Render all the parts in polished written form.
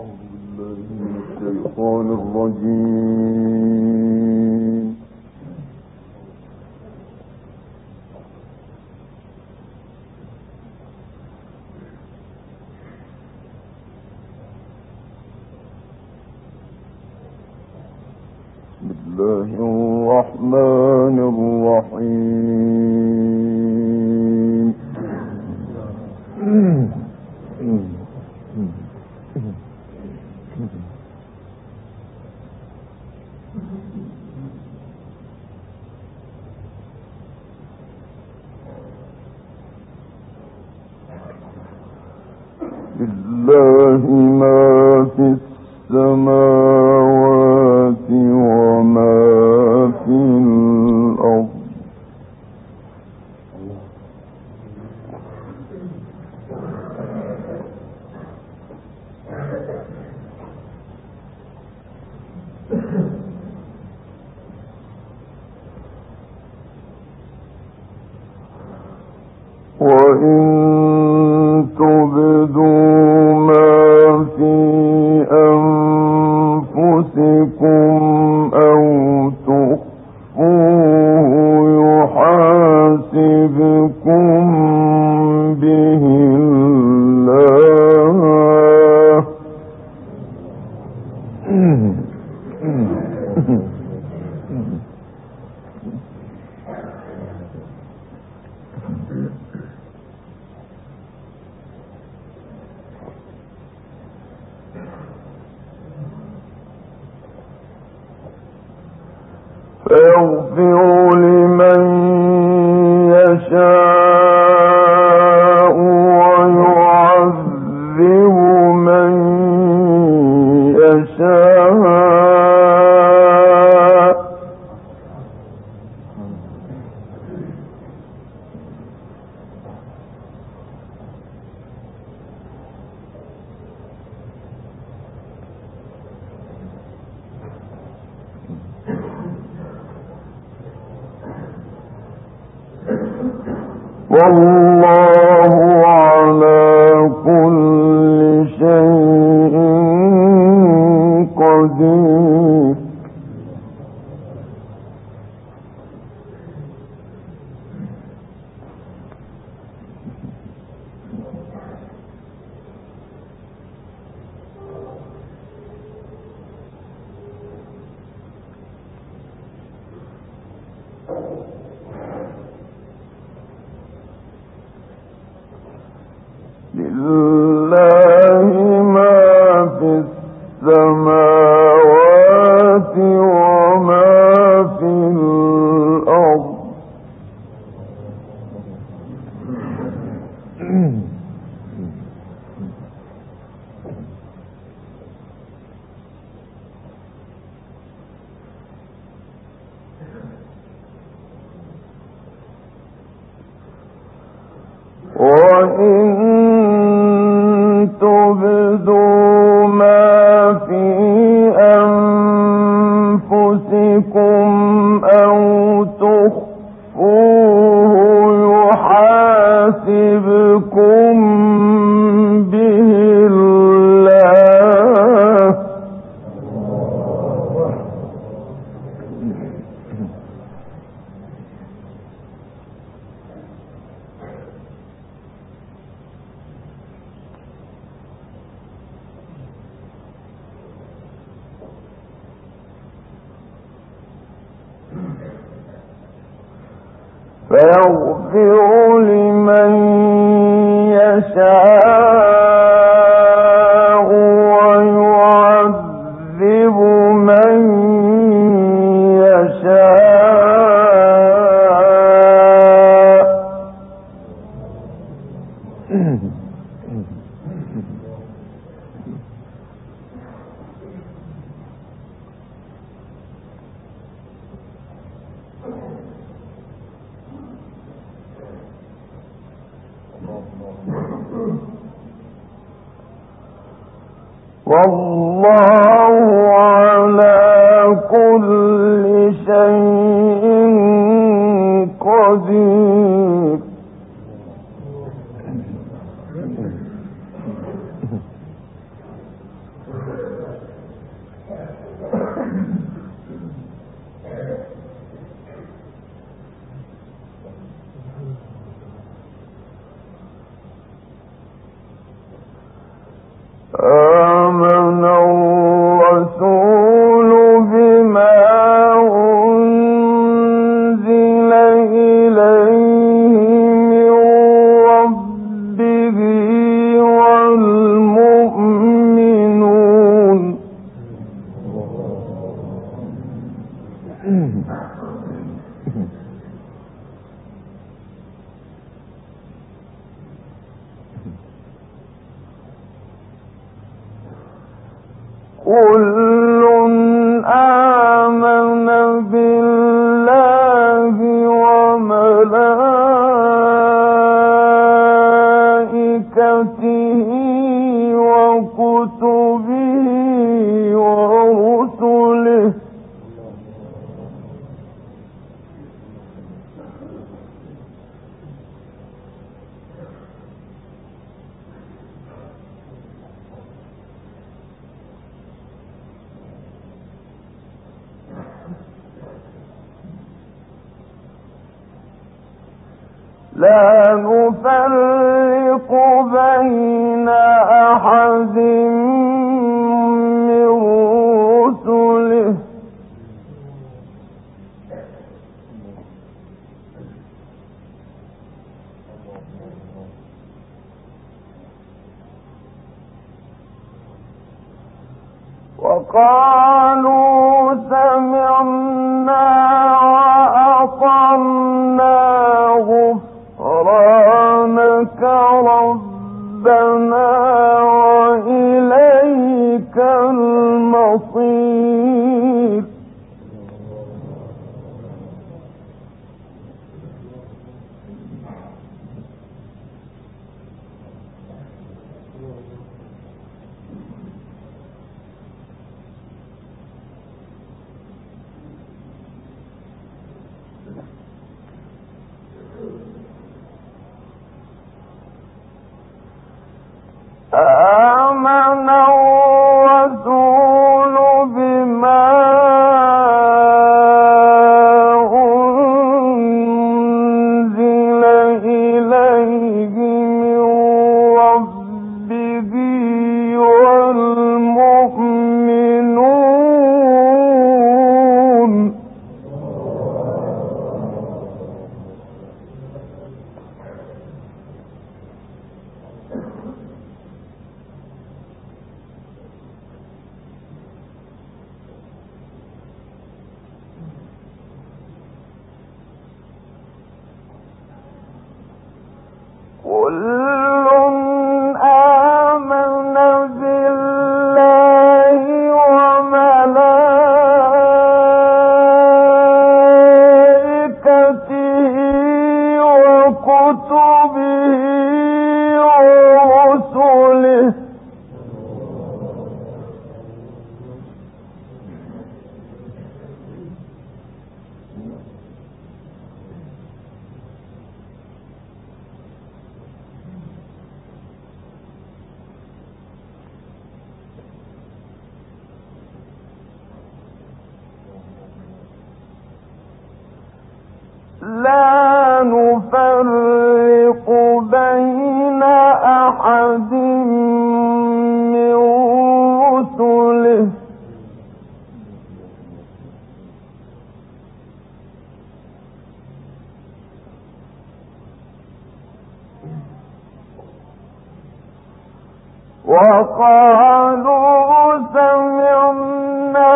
الشيطان الرجيم. بسم الله الرحمن الرحيم. لله ما في السماوات وما في الأرض. وإن تبدوا ما في أنفسكم أو تخفوه يحاسبكم به الله. فيغفر لمن يشاء ويعذب من يشاء. والله على كل شيء قدير. لله ما في السماوات وما في الأرض. وإن تبدوا ما في أنفسكم أو تخفوه يحاسبكم به الله. فيغفر لمن يشاء ويعذب من يشاء. والله على كل شيء قدير. كل آمن بالله وملائكته وكتبه ورسله لا نفرق بين أحد من رسله وقالوا سمعنا وأطعنا غفرانك ربنا وإليك المصير آمن الرسول بما أنزل إليه من ربه والمؤمنون كل آمن بالله وملائكته وكتبه ورسله لا نفرق بين أحد من رسله وقالوا سمعنا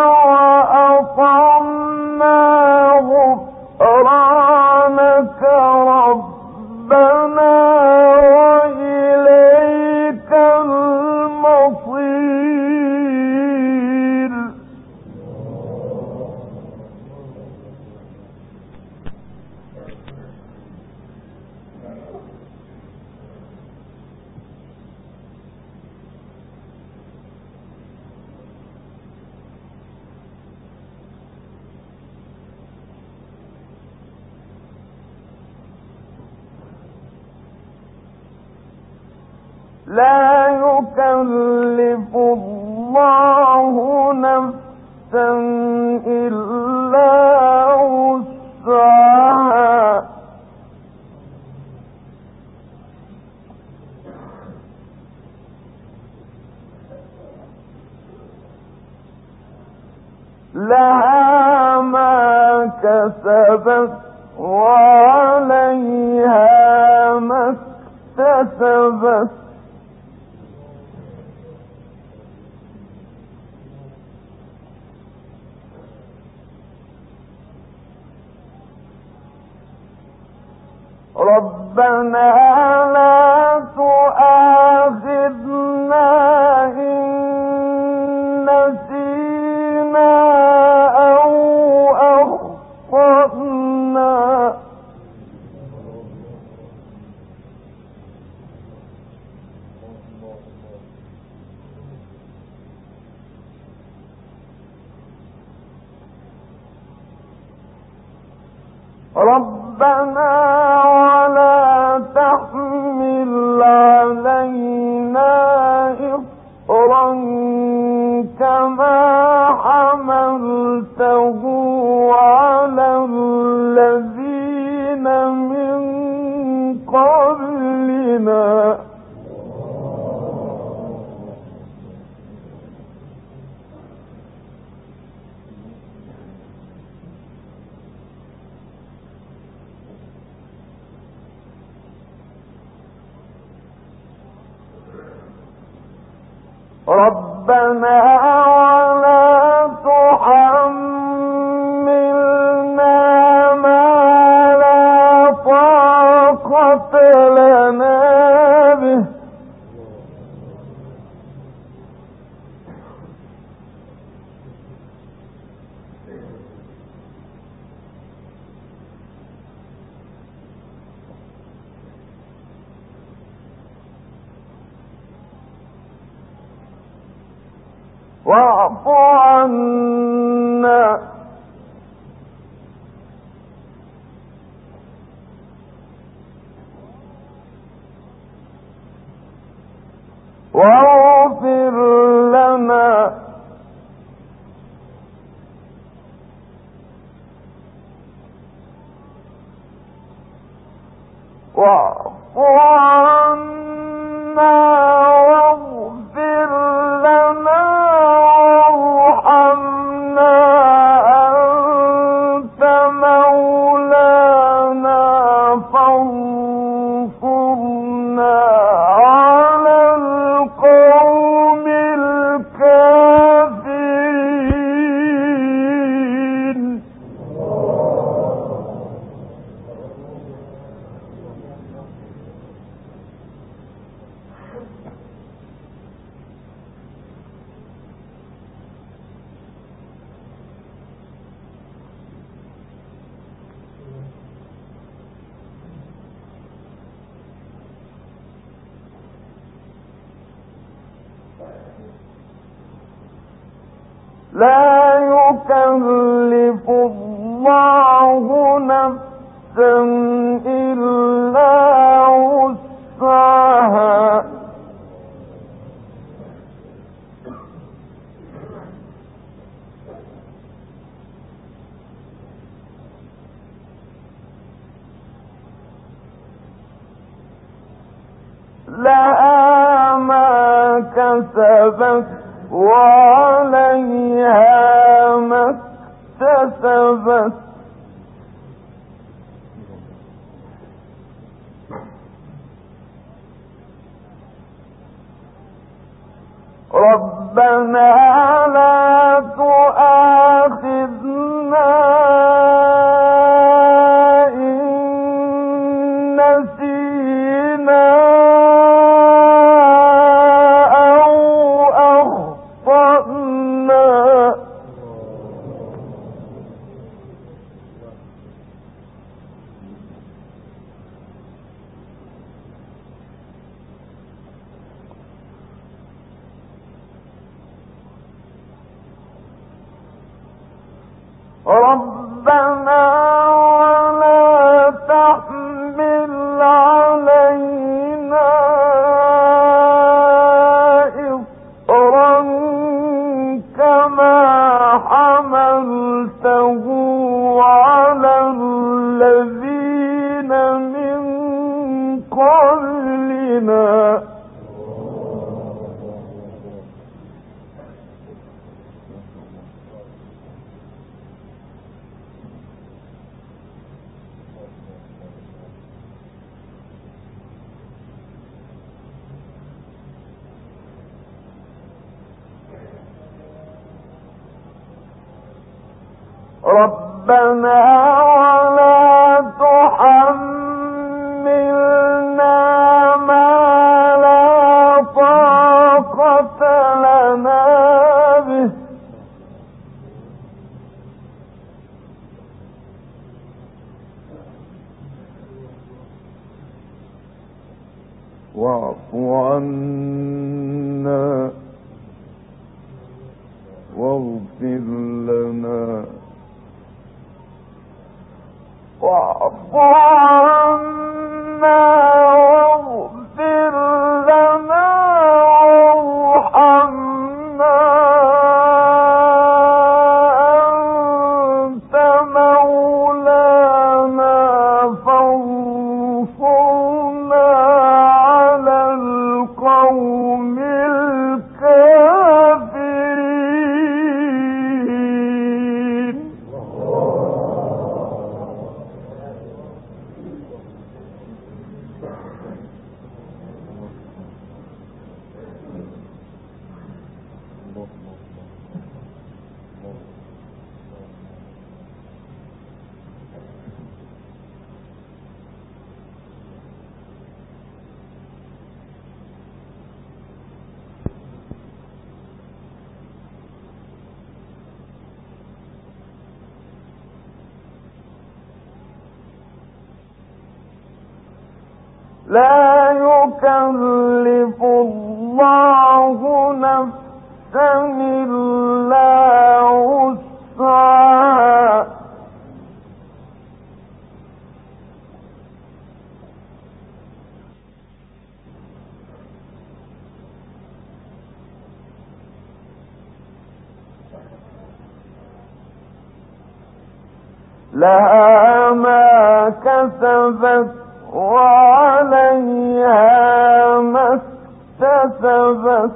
وأطعنا غفرانك ربنا وإليك المصير لا يكلف الله نفسا إلا وسعها لها ما كسبت وعليها ما اكتسبت ربنا لا تؤاخذنا إن ربنا ولا تحمل علينا إصرا كما حملته على الذين من قبلنا ربنا ولا تحملنا ما لا طاقة لنا به واعف عنا واغفر لنا واعف عنا واغفر لنا وارحمنا أنت مولانا فانصرنا على القوم الكافرين لا يكلف الله نفسا إلا وسعها لها ما كسبت وعليها ما اكتسبت ربنا لا تؤاخذنا إن نسينا أو أخطأنا ربنا ولا تحمل علينا إصرا كما حملته على الذين من قبلنا ربنا ولا تحملنا ما لا طاقة لنا به واعف عنا واغفر لنا واعف عنا واغفر لنا وارحمنا أنت مولانا فانصرنا على القوم الكافرين. لا يكلف الله نفسا إلا وسعها لها ما كسبت وعليها ما اكتسبت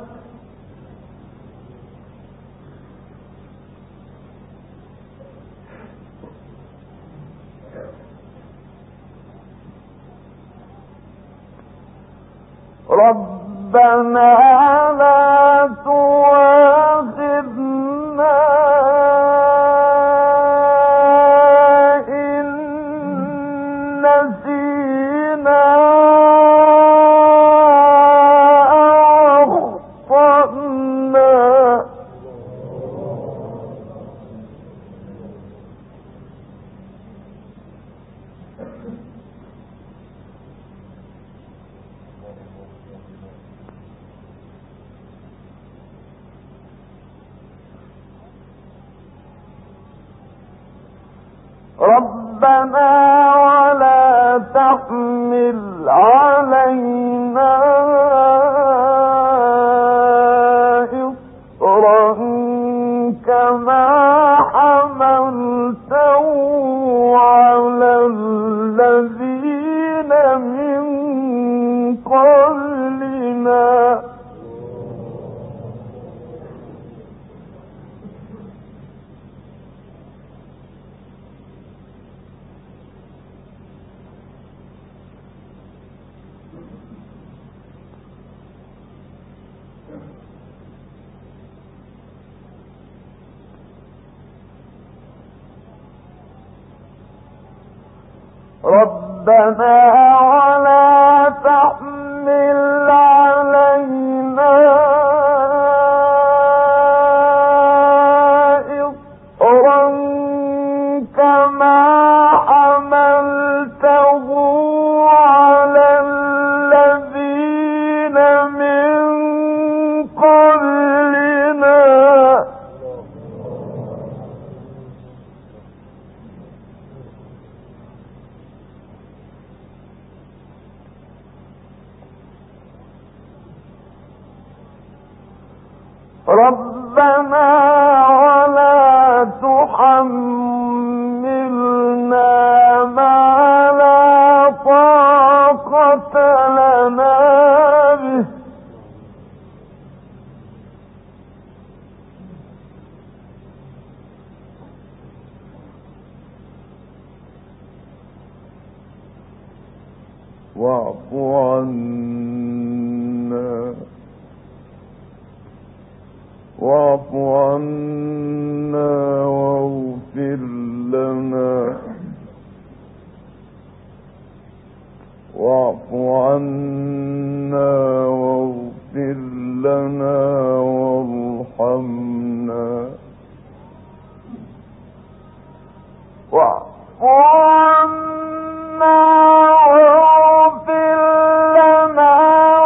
ربنا لا تؤاخذنا إن نسينا أو أخطأنا ربنا ولا تحمل علينا إصرا كما حملته على الذين من قبلنا ربنا ولا تحمل علينا إصرا كما حملته على الذين من قبلنا ربنا ولا تحملنا ما لا طاقة لنا به واعف عنا واعف عنا واغفر لنا واعف عنا واغفر لنا وارحمنا واعف عنا واغفر لنا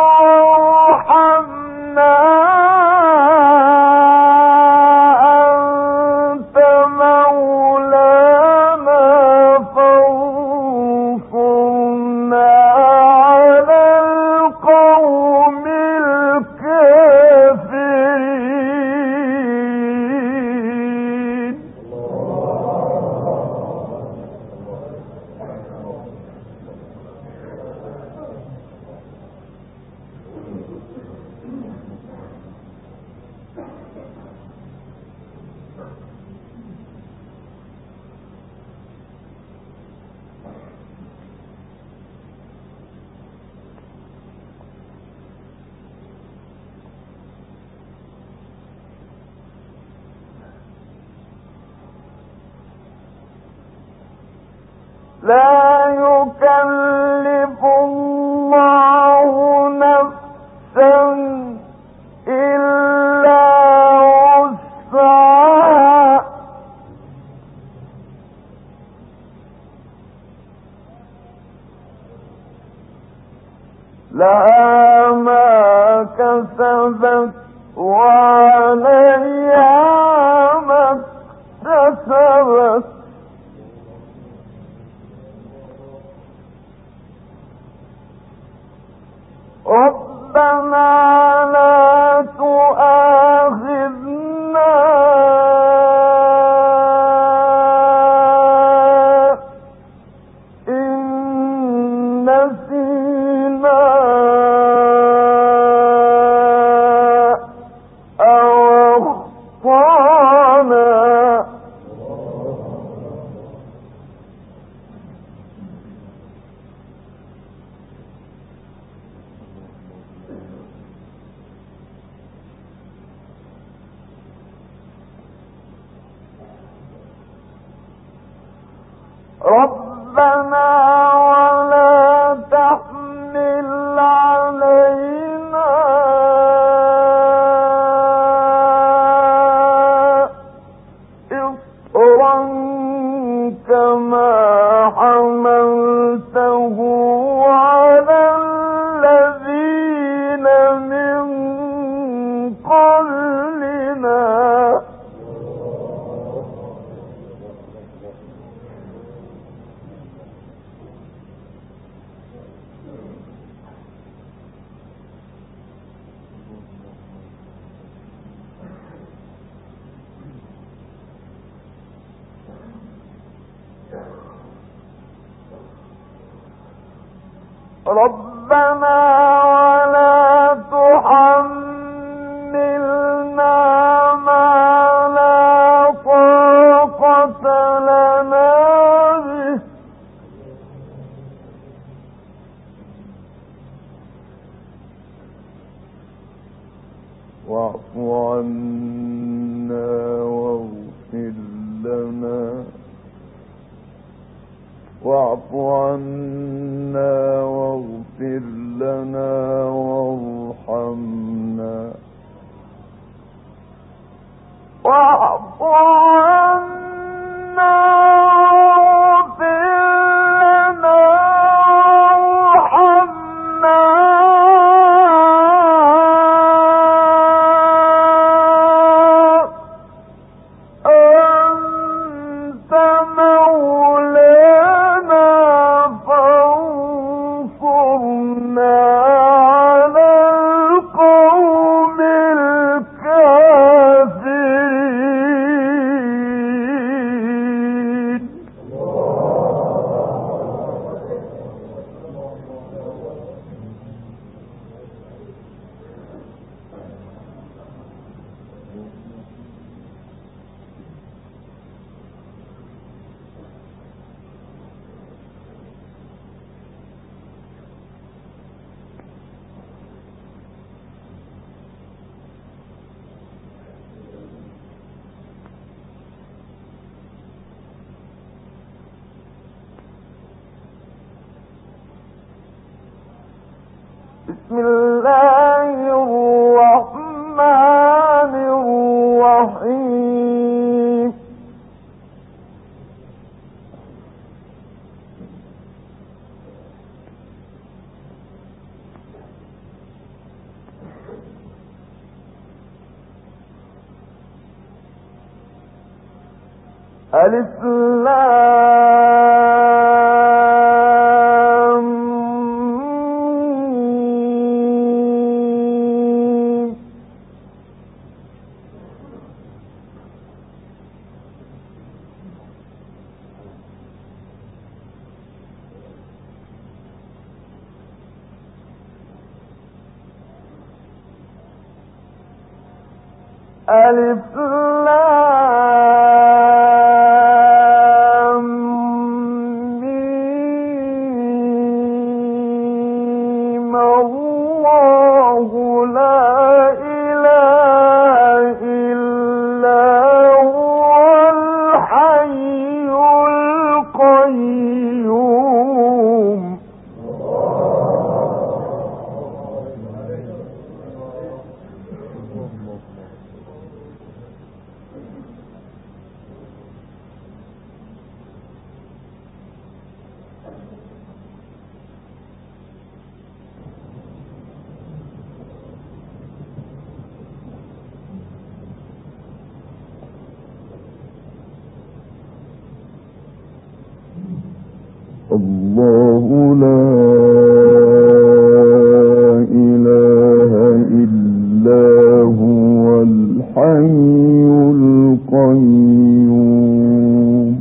لا يكلف الله نفسا إلا وسعها لها ما كسبت وعليها ما اكتسبت ربنا لا تؤاخذنا إن نسينا أو أخطأنا ربنا ولا تحمل علينا إصرا كما حملته على الذين من قبلنا ربنا ولا تحملنا ما لا طاقة لنا به واعف عنا واغفر لنا واعف عنا واغفر لنا وارحمنا واعف عنا واغفر لنا وارحمنا أنت مولانا فانصرنا على القوم الكافرين بسم الله الرحمن الرحيم ألف لام ميم ألف لام ميم الله لا إله إلا هو الحي القيوم الله لا إله إلا هو الحي القيوم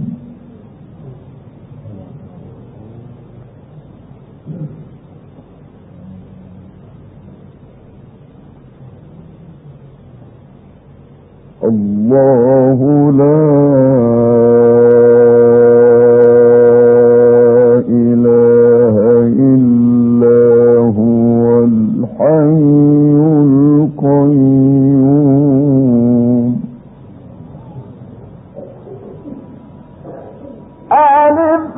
الله لا إله إلا هو الحي القيوم ألف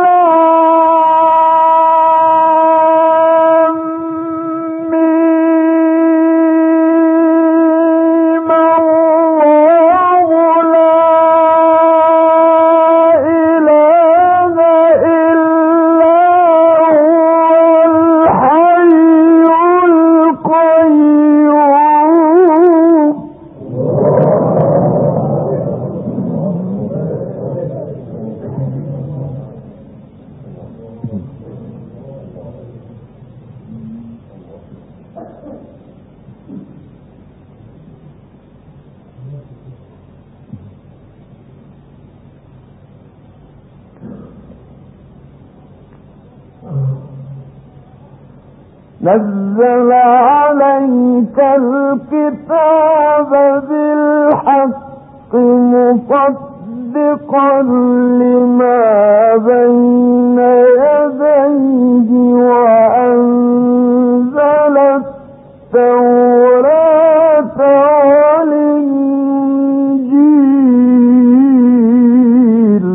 نزل عليك الكتاب بالحق مصدقا لما بين يديه وأنزل التوراة والإنجيل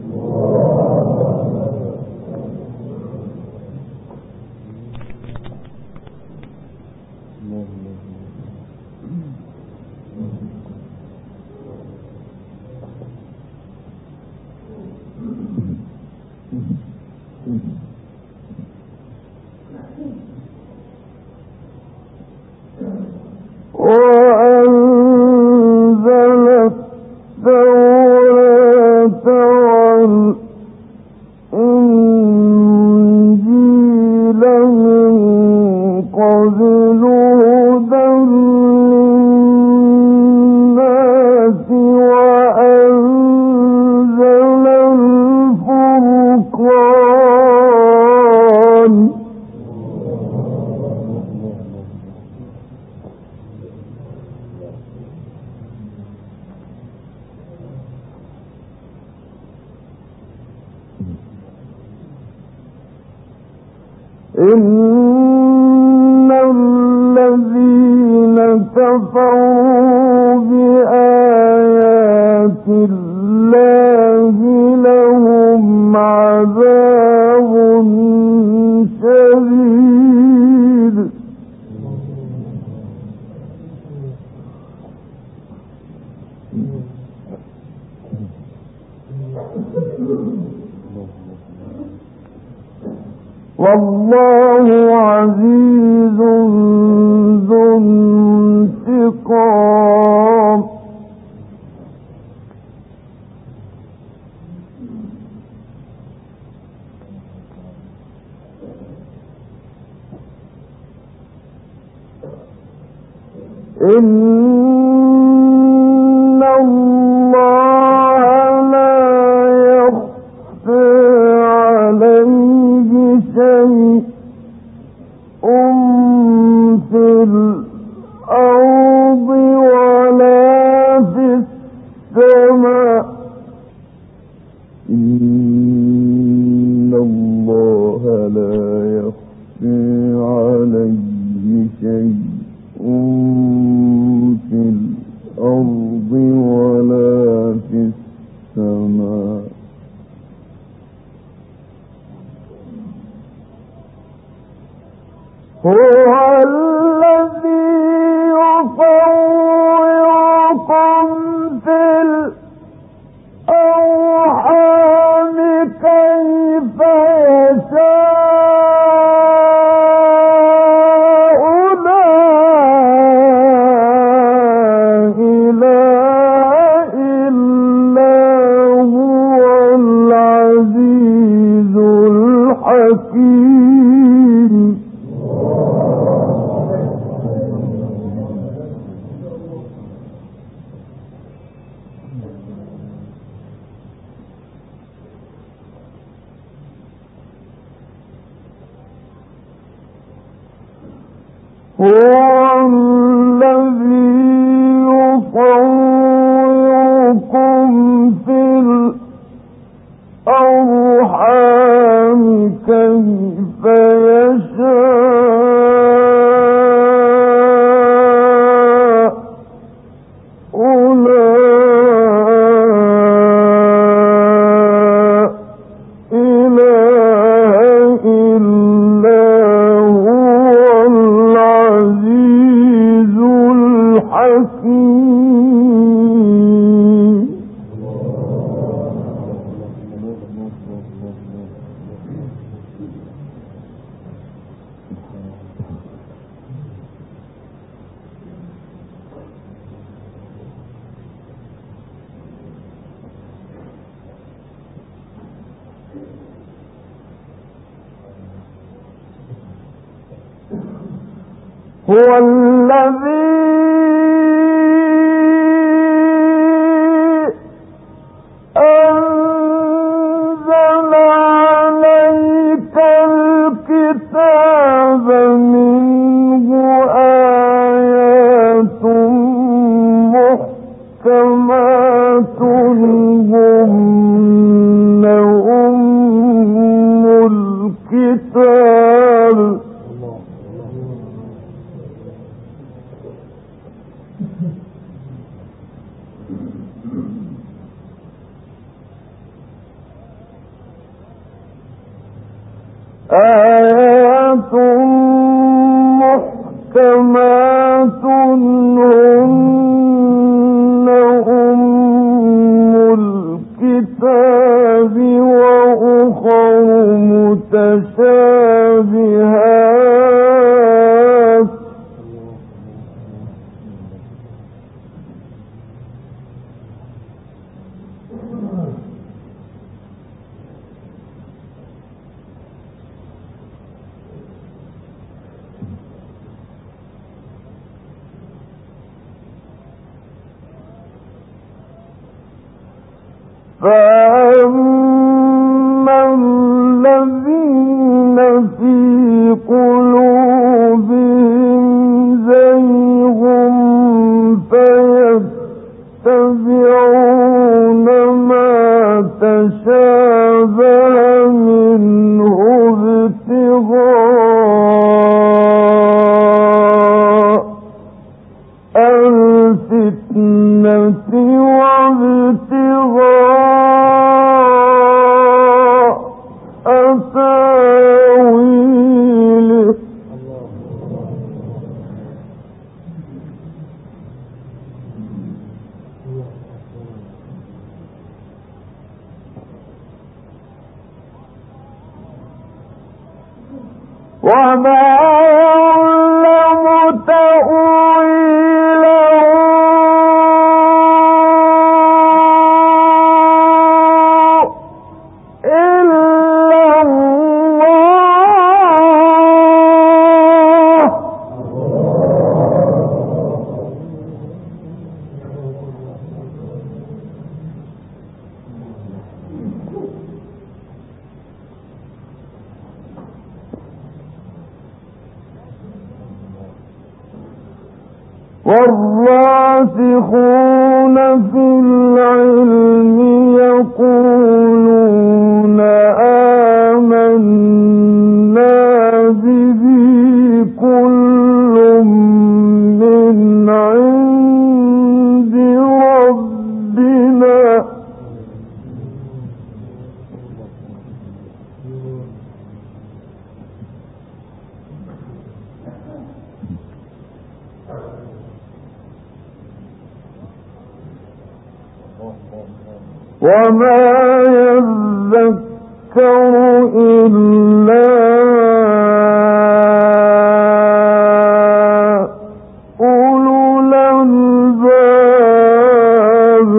وأنزل التوراة والإنجيل من قبل هدى للناس وأنزل الفرقان إن الذين كفروا بآيات الله لهم عذاب شديد والله عزيز ذو انتقام إن الله لا يخفى عليه شيء في الأرض ولا في السماء إن الله لا يخفى عليه شيء في الأرض ولا في السماء هو الذي يصوركم في الأرحام كيف يشاء لا إله إلا هو العزيز الحكيم. هو الذي يصوركم في الأرحام كيف يشاء. لا إله إلا هو العزيز الحكيم. هو الذي أنزل عليك الكتاب منه آيات محكمات هن أم الكتاب آيات محكمات هن أم الكتاب وأخر متشابهات فأما الذين في قلوبهم زيغ فيتبعون ما تشابه منه ابتغاء الفتنة وابتغاء تاويله. وما يعلم تأويله إلا الله. والراسخون في العلم يقولون آمنا به كل من عند ربنا وما يذكر إلا أولو الألباب.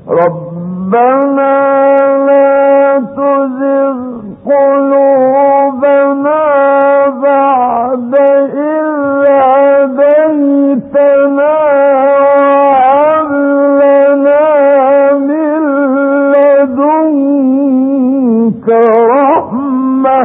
ربنا لا تزغ قلوبنا بعد إذ هديتنا وهب لنا من لدنك رحمة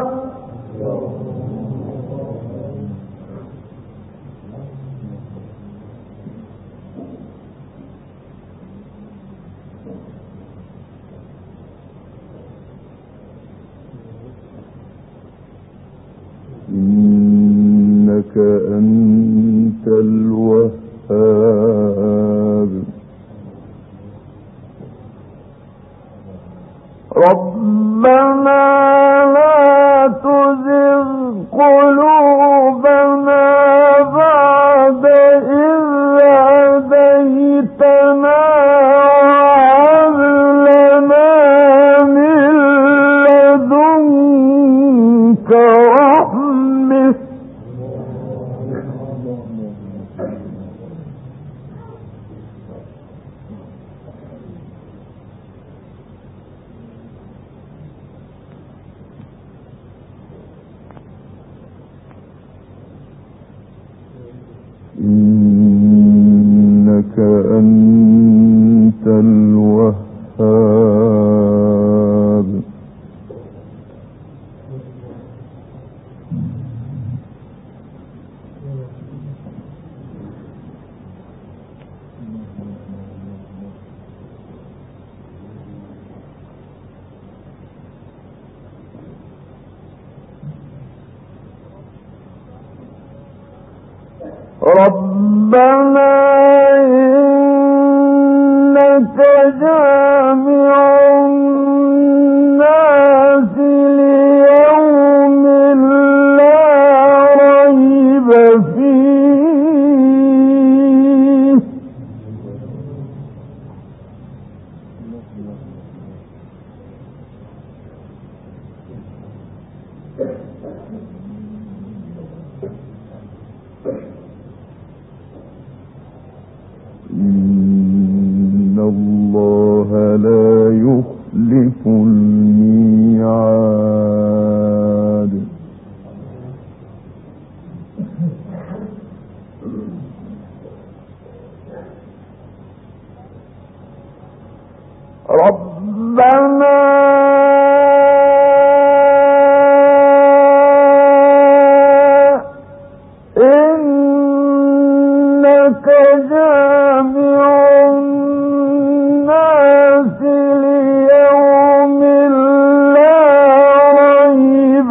إنك أنت الوهاب ربنا لا تزغ قلوبنا بعد إذ هديتنا وهب لنا من لدنك رحمة إنك أنت الوهاب ربنا إنك جامع الناس ليوم لا ريب فيه إن الله لا يخلف الميعاد ربنا إنك جامع الناس ليوم لا ريب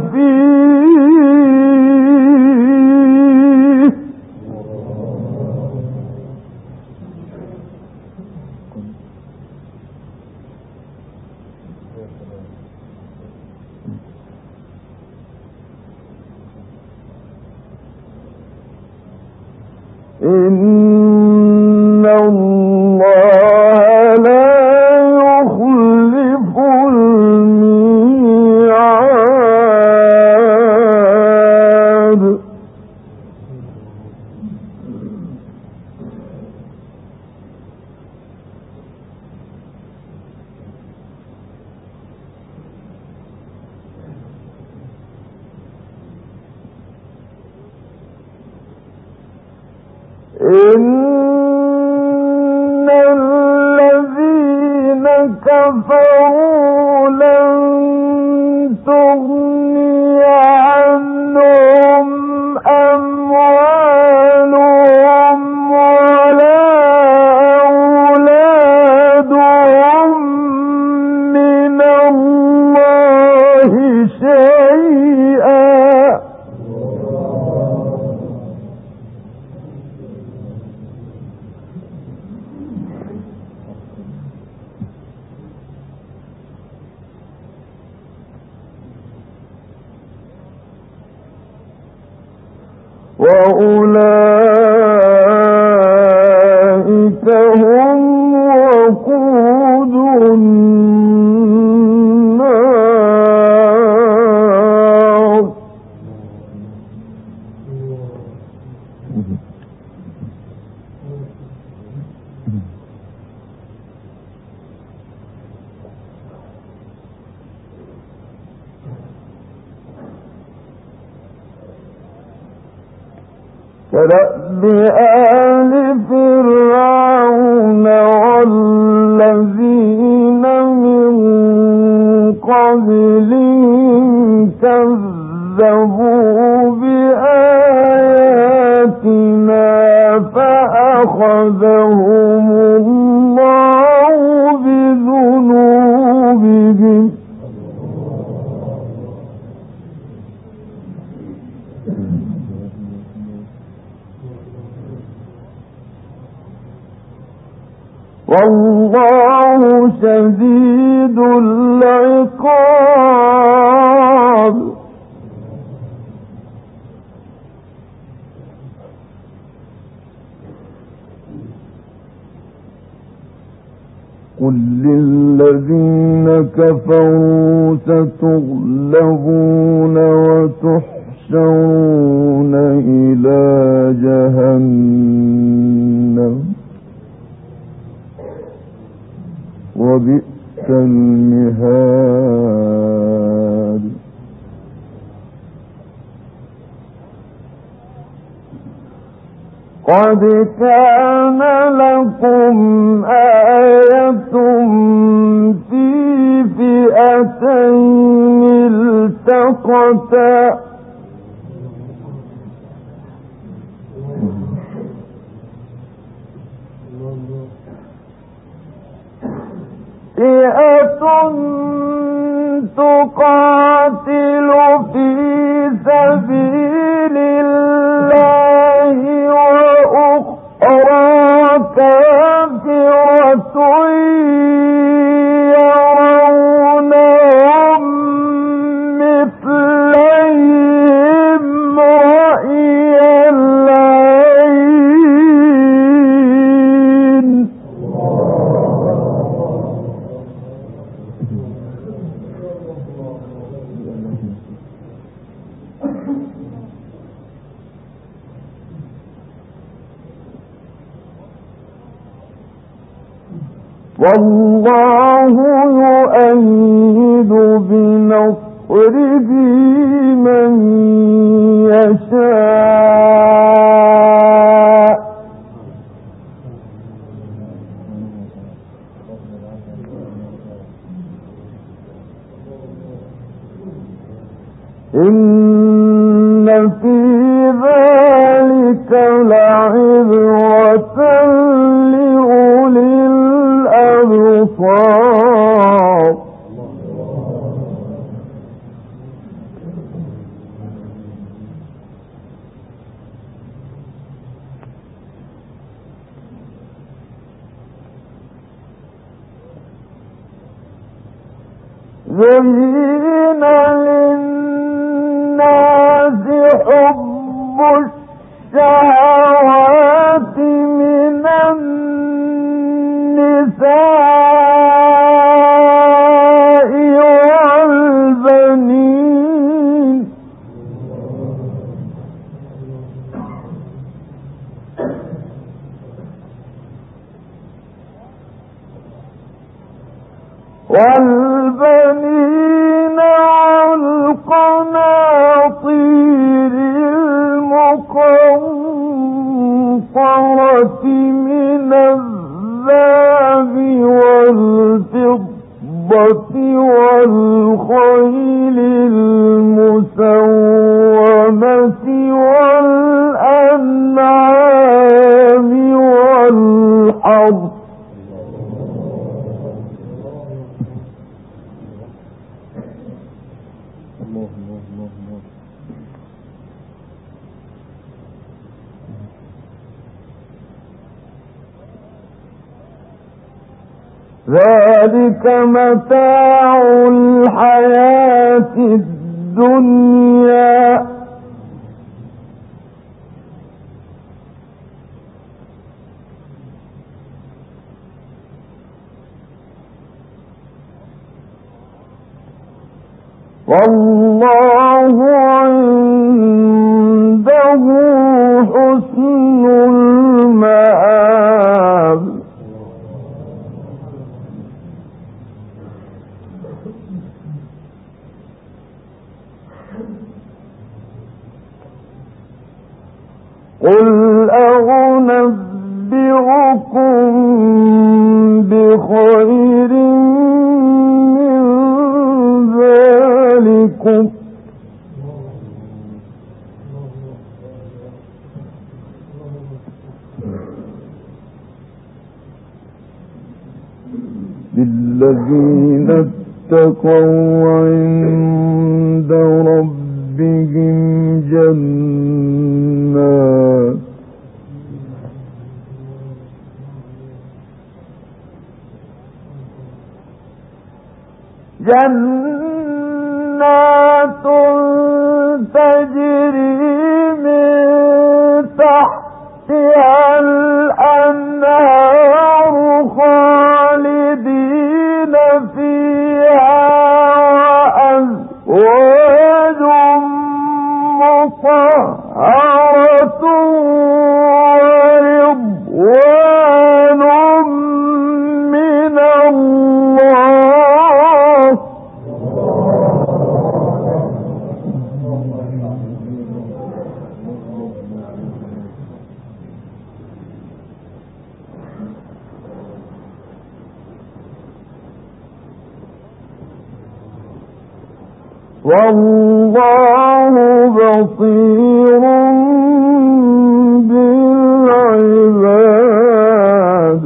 فيه إن الله لا يخلف الميعاد إن الذين كفروا لن تغني عنهم أموالهم ولا أولادهم من الله شيئا وأولئك هم وقود النار كدأب آل فرعون والذين من قبلهم كذبوا بآياتنا فأخذهم الله بذنوبهم والله شديد العقاب قل للذين كفروا ستغلبون وتحشرون إلى جهنم وبئس المهاد قد كان لكم آية في فئتين التقتا فئة تقاتل في سبيل الله وأخرى كافرة يرونهم مثليهم رأي العين والله يؤيد بنصره من يشاء إن في ذلك لعبرة لأولي الأبصار زين للناس حب الشهوات من النساء والبنين والقناطير المقنطرة من الذهب والفضة والخيل المسومة والأنعام والحرث ذلك متاع الحياة الدنيا والله عنده حسن المآب قل أنبئكم بخير من ذلكم للذين اتقوا عند ربهم جنات تجري من تحتها الأنهار خالدين فيها وأزواج مطهرة ورضوان من الله والله بصير بالعباد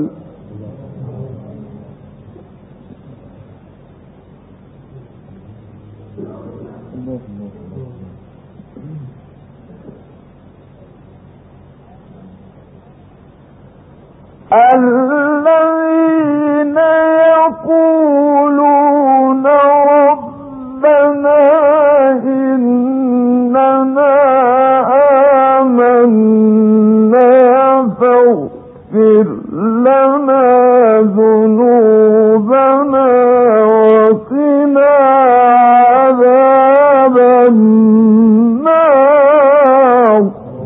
الذين يقولون ربنا إننا آمنا فاغفر لنا ذنوبنا وقنا عذاب النار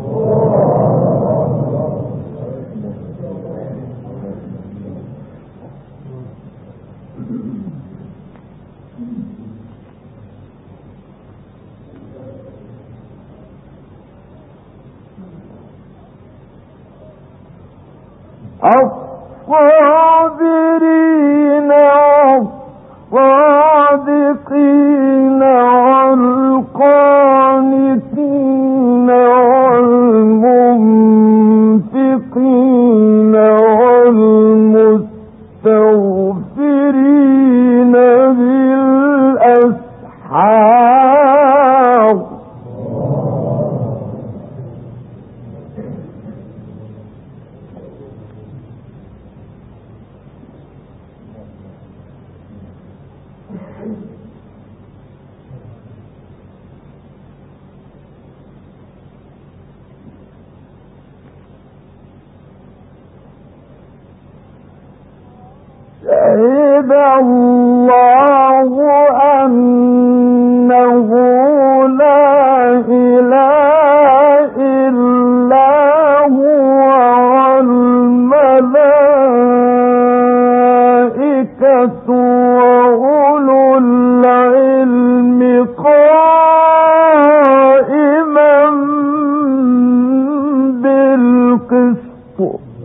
الصابرين والصادقين والقانتين والمنفقين والمستغفرين بالأسحار شهد الله أنه لا إله إلا هو والملائكة وأولو العلم قائما بالقسط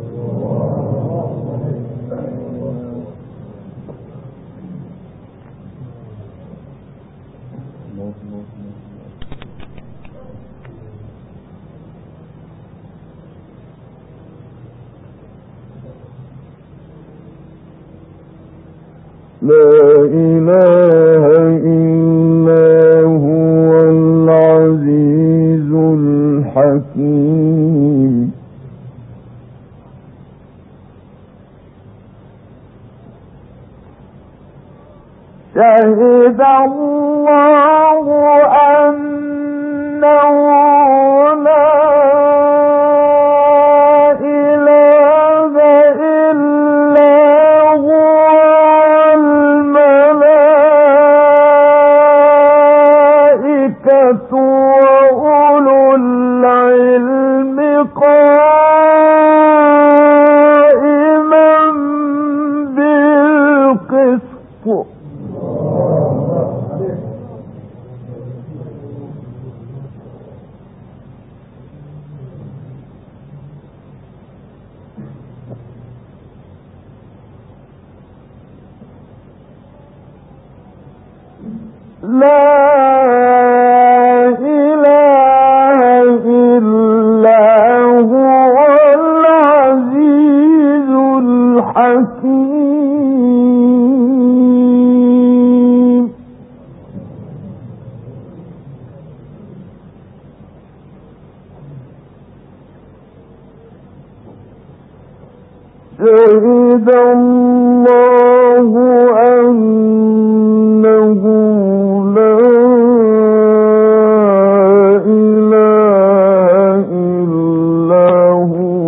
لا إله إلا هو العزيز الحكيم شهد الله أنه لا إله إلا هو والملائكة وأولو العلم قائما بالقسط شهد الله أنه لا إله إلا هو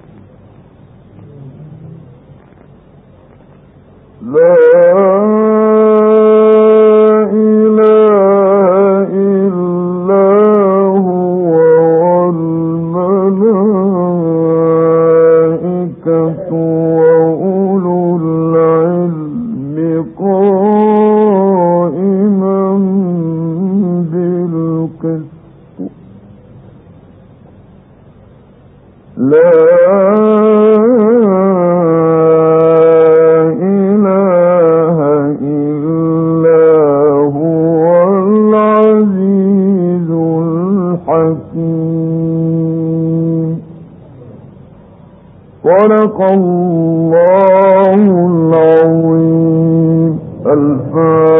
لا إله إلا هو والملائكة وأولو العلم قائما بالقسط لا إله إلا هو العزيز الحكيم. صدق الله العظيم. الفاتحة.